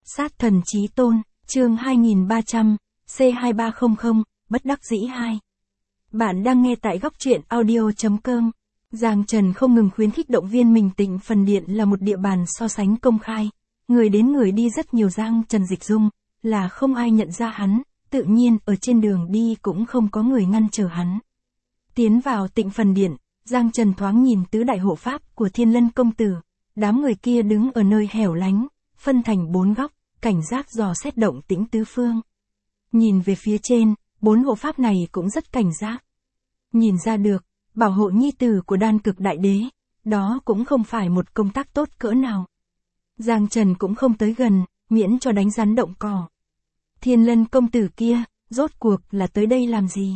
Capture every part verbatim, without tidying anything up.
Sát thần chí tôn, chương hai nghìn ba trăm, C hai ba không không, bất đắc dĩ hai. Bạn đang nghe tại góc truyện audio.com. Giang Trần không ngừng khuyến khích động viên mình. Tịnh Phần Điện là một địa bàn so sánh công khai. Người đến người đi rất nhiều. Giang Trần dịch dung, là không ai nhận ra hắn, tự nhiên ở trên đường đi cũng không có người ngăn trở hắn. Tiến vào Tịnh Phần Điện, Giang Trần thoáng nhìn tứ đại hộ pháp của Thiên Lân công tử. Đám người kia đứng ở nơi hẻo lánh, phân thành bốn góc, cảnh giác dò xét động tĩnh tứ phương. Nhìn về phía trên, bốn hộ pháp này cũng rất cảnh giác. Nhìn ra được, bảo hộ nhi tử của Đan Cực Đại Đế, đó cũng không phải một công tác tốt cỡ nào. Giang Trần cũng không tới gần, miễn cho đánh rắn động cỏ. Thiên Lân công tử kia, rốt cuộc là tới đây làm gì?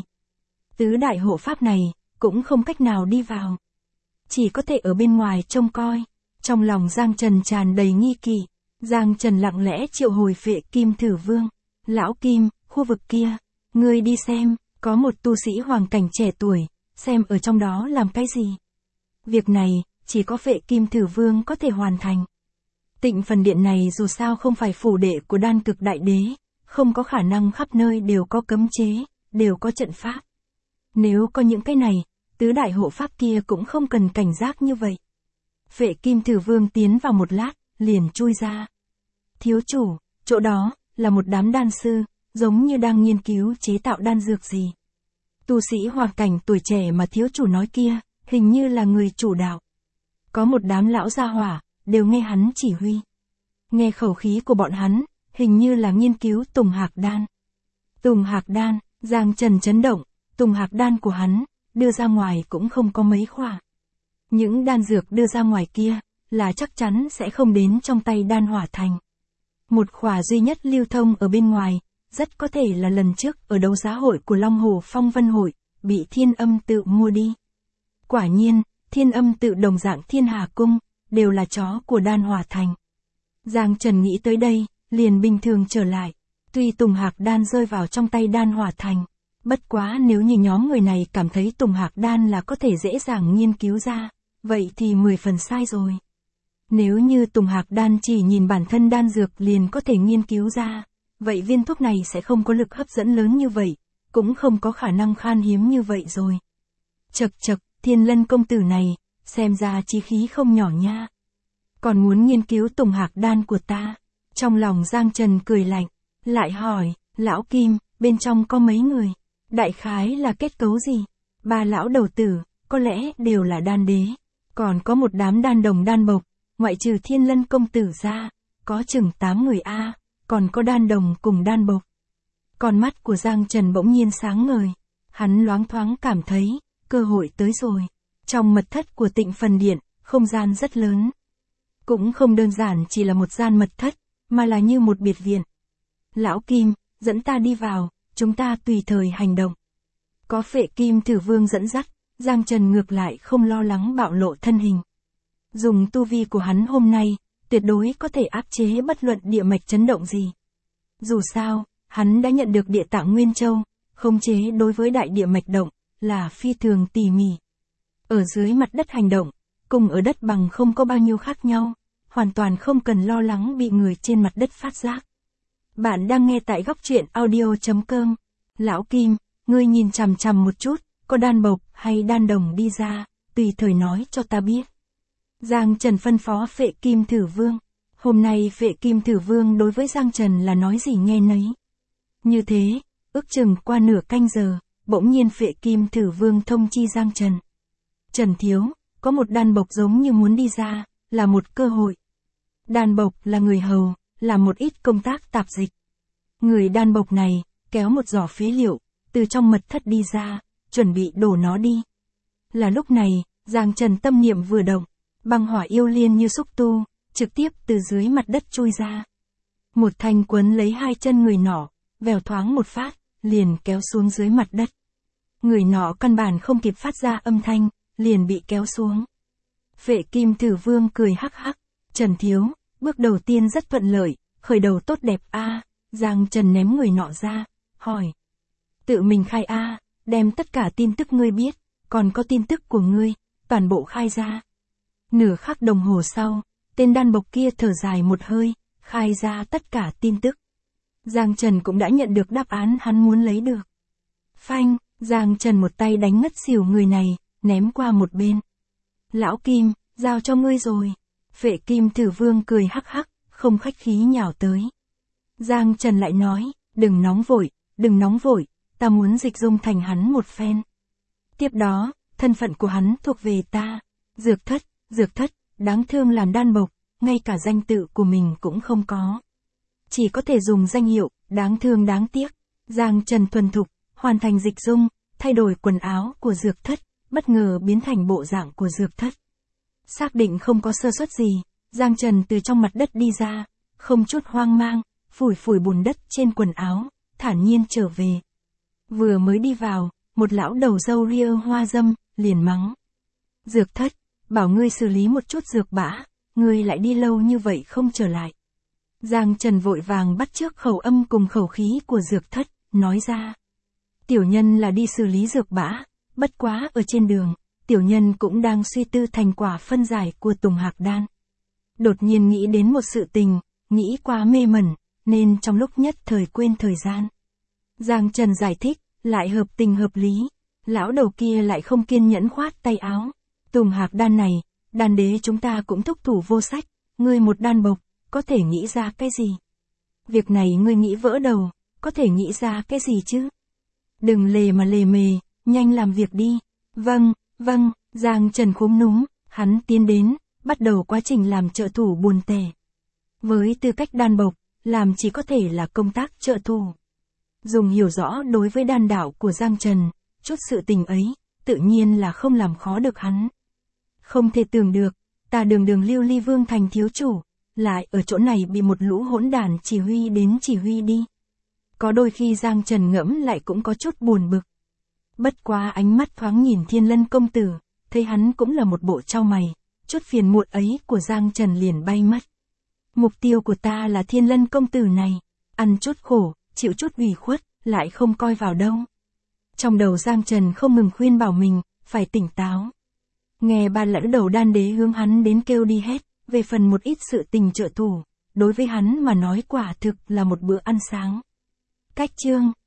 Tứ đại hộ pháp này, cũng không cách nào đi vào. Chỉ có thể ở bên ngoài trông coi. Trong lòng Giang Trần tràn đầy nghi kỵ. Giang Trần lặng lẽ triệu hồi Phệ Kim Thử Vương. Lão Kim, khu vực kia, ngươi đi xem, có một tu sĩ hoàng cảnh trẻ tuổi, xem ở trong đó làm cái gì. Việc này, chỉ có Phệ Kim Thử Vương có thể hoàn thành. Tịnh Phần Điện này dù sao không phải phủ đệ của Đan Cực Đại Đế, không có khả năng khắp nơi đều có cấm chế, đều có trận pháp. Nếu có những cái này, tứ đại hộ pháp kia cũng không cần cảnh giác như vậy. Phệ Kim Thử Vương tiến vào một lát, liền chui ra. Thiếu chủ, chỗ đó, là một đám đan sư, giống như đang nghiên cứu chế tạo đan dược gì. Tu sĩ hoàng cảnh tuổi trẻ mà thiếu chủ nói kia, hình như là người chủ đạo. Có một đám lão gia hỏa, đều nghe hắn chỉ huy. Nghe khẩu khí của bọn hắn, hình như là nghiên cứu Tùng Hạc Đan. Tùng Hạc Đan, Giang Trần chấn động, Tùng Hạc Đan của hắn, đưa ra ngoài cũng không có mấy khỏa. Những đan dược đưa ra ngoài kia, là chắc chắn sẽ không đến trong tay Đan Hỏa Thành. Một khỏa duy nhất lưu thông ở bên ngoài, rất có thể là lần trước ở đấu giá hội của Long Hồ Phong Vân Hội, bị Thiên Âm Tự mua đi. Quả nhiên, Thiên Âm Tự đồng dạng Thiên Hà Cung, đều là chó của Đan Hỏa Thành. Giang Trần nghĩ tới đây, liền bình thường trở lại. Tuy Tùng Hạc Đan rơi vào trong tay Đan Hỏa Thành, bất quá nếu như nhóm người này cảm thấy Tùng Hạc Đan là có thể dễ dàng nghiên cứu ra, vậy thì mười phần sai rồi. Nếu như Tùng Hạc Đan chỉ nhìn bản thân đan dược liền có thể nghiên cứu ra, vậy viên thuốc này sẽ không có lực hấp dẫn lớn như vậy, cũng không có khả năng khan hiếm như vậy rồi. Chậc chậc, Thiên Lân công tử này, xem ra chí khí không nhỏ nha. Còn muốn nghiên cứu Tùng Hạc Đan của ta. Trong lòng Giang Trần cười lạnh, lại hỏi, lão Kim, bên trong có mấy người? Đại khái là kết cấu gì? Ba lão đầu tử, có lẽ đều là đan đế. Còn có một đám đan đồng đan bộc, ngoại trừ Thiên Lân công tử ra, có chừng tám người a, còn có đan đồng cùng đan bộc. Con mắt của Giang Trần bỗng nhiên sáng ngời, hắn loáng thoáng cảm thấy, cơ hội tới rồi. Trong mật thất của Tịnh Phần Điện, không gian rất lớn. Cũng không đơn giản chỉ là một gian mật thất, mà là như một biệt viện. Lão Kim, dẫn ta đi vào, chúng ta tùy thời hành động. Có Phệ Kim Thử Vương dẫn dắt, Giang Trần ngược lại không lo lắng bạo lộ thân hình. Dùng tu vi của hắn hôm nay, tuyệt đối có thể áp chế bất luận địa mạch chấn động gì. Dù sao, hắn đã nhận được Địa Tạng Nguyên Châu, khống chế đối với đại địa mạch động, là phi thường tỉ mỉ. Ở dưới mặt đất hành động, cùng ở đất bằng không có bao nhiêu khác nhau, hoàn toàn không cần lo lắng bị người trên mặt đất phát giác. Bạn đang nghe tại góc truyện audio.com. Lão Kim, ngươi nhìn chằm chằm một chút, có đan bộc hay đan đồng đi ra, tùy thời nói cho ta biết. Giang Trần phân phó Phệ Kim Thử Vương. Hôm nay Phệ Kim Thử Vương đối với Giang Trần là nói gì nghe nấy. Như thế, ước chừng qua nửa canh giờ, bỗng nhiên Phệ Kim Thử Vương thông chi Giang Trần. Trần thiếu, có một đan bộc giống như muốn đi ra, là một cơ hội. Đan bộc là người hầu, làm một ít công tác tạp dịch. Người đan bộc này, kéo một giỏ phế liệu, từ trong mật thất đi ra, chuẩn bị đổ nó đi. Là lúc này, Giang Trần tâm niệm vừa động, băng hỏa yêu liên như xúc tu, trực tiếp từ dưới mặt đất chui ra. Một thanh quấn lấy hai chân người nọ, vèo thoáng một phát, liền kéo xuống dưới mặt đất. Người nọ căn bản không kịp phát ra âm thanh, liền bị kéo xuống. Phệ Kim Thử Vương cười hắc hắc, Trần thiếu, bước đầu tiên rất thuận lợi, khởi đầu tốt đẹp a. Giang Trần ném người nọ ra, hỏi. Tự mình khai a, đem tất cả tin tức ngươi biết, còn có tin tức của ngươi, toàn bộ khai ra. Nửa khắc đồng hồ sau, tên đan bộc kia thở dài một hơi, khai ra tất cả tin tức. Giang Trần cũng đã nhận được đáp án hắn muốn lấy được. Phanh, Giang Trần một tay đánh ngất xỉu người này, ném qua một bên. Lão Kim, giao cho ngươi rồi. Phệ Kim Thử Vương cười hắc hắc, không khách khí nhào tới. Giang Trần lại nói, đừng nóng vội, đừng nóng vội, ta muốn dịch dung thành hắn một phen. Tiếp đó, thân phận của hắn thuộc về ta. Dược thất, dược thất, đáng thương làm đan bộc, ngay cả danh tự của mình cũng không có. Chỉ có thể dùng danh hiệu, đáng thương đáng tiếc. Giang Trần thuần thục, hoàn thành dịch dung, thay đổi quần áo của dược thất, bất ngờ biến thành bộ dạng của dược thất. Xác định không có sơ suất gì, Giang Trần từ trong mặt đất đi ra, không chút hoang mang, phủi phủi bùn đất trên quần áo, thản nhiên trở về. Vừa mới đi vào, một lão đầu râu ria hoa dâm, liền mắng. Dược thất, bảo ngươi xử lý một chút dược bã, ngươi lại đi lâu như vậy không trở lại. Giang Trần vội vàng bắt chước khẩu âm cùng khẩu khí của dược thất, nói ra. Tiểu nhân là đi xử lý dược bã, bất quá ở trên đường, tiểu nhân cũng đang suy tư thành quả phân giải của Tùng Hạc Đan. Đột nhiên nghĩ đến một sự tình, nghĩ quá mê mẩn, nên trong lúc nhất thời quên thời gian. Giang Trần giải thích, lại hợp tình hợp lý, lão đầu kia lại không kiên nhẫn khoát tay áo. Tùng Hạc Đan này, đan đế chúng ta cũng thúc thủ vô sách, ngươi một đan bộc, có thể nghĩ ra cái gì? Việc này ngươi nghĩ vỡ đầu, có thể nghĩ ra cái gì chứ? Đừng lề mà lề mề, nhanh làm việc đi. Vâng, vâng, Giang Trần khúm núm, hắn tiến đến, bắt đầu quá trình làm trợ thủ buồn tẻ. Với tư cách đan bộc, làm chỉ có thể là công tác trợ thủ. Dùng hiểu rõ đối với đan đạo của Giang Trần, chút sự tình ấy, tự nhiên là không làm khó được hắn. Không thể tưởng được, ta đường đường Lưu Ly Vương thành thiếu chủ, lại ở chỗ này bị một lũ hỗn đàn chỉ huy đến chỉ huy đi. Có đôi khi Giang Trần ngẫm lại cũng có chút buồn bực. Bất quá ánh mắt thoáng nhìn Thiên Lân công tử, thấy hắn cũng là một bộ trao mày, chút phiền muộn ấy của Giang Trần liền bay mất. Mục tiêu của ta là Thiên Lân công tử này, ăn chút khổ, chịu chút ủy khuất, lại không coi vào đâu. Trong đầu Giang Trần không ngừng khuyên bảo mình, phải tỉnh táo. Nghe ba lão đầu đan đế hướng hắn đến kêu đi hết, về phần một ít sự tình trợ thủ, đối với hắn mà nói quả thực là một bữa ăn sáng. Cách chương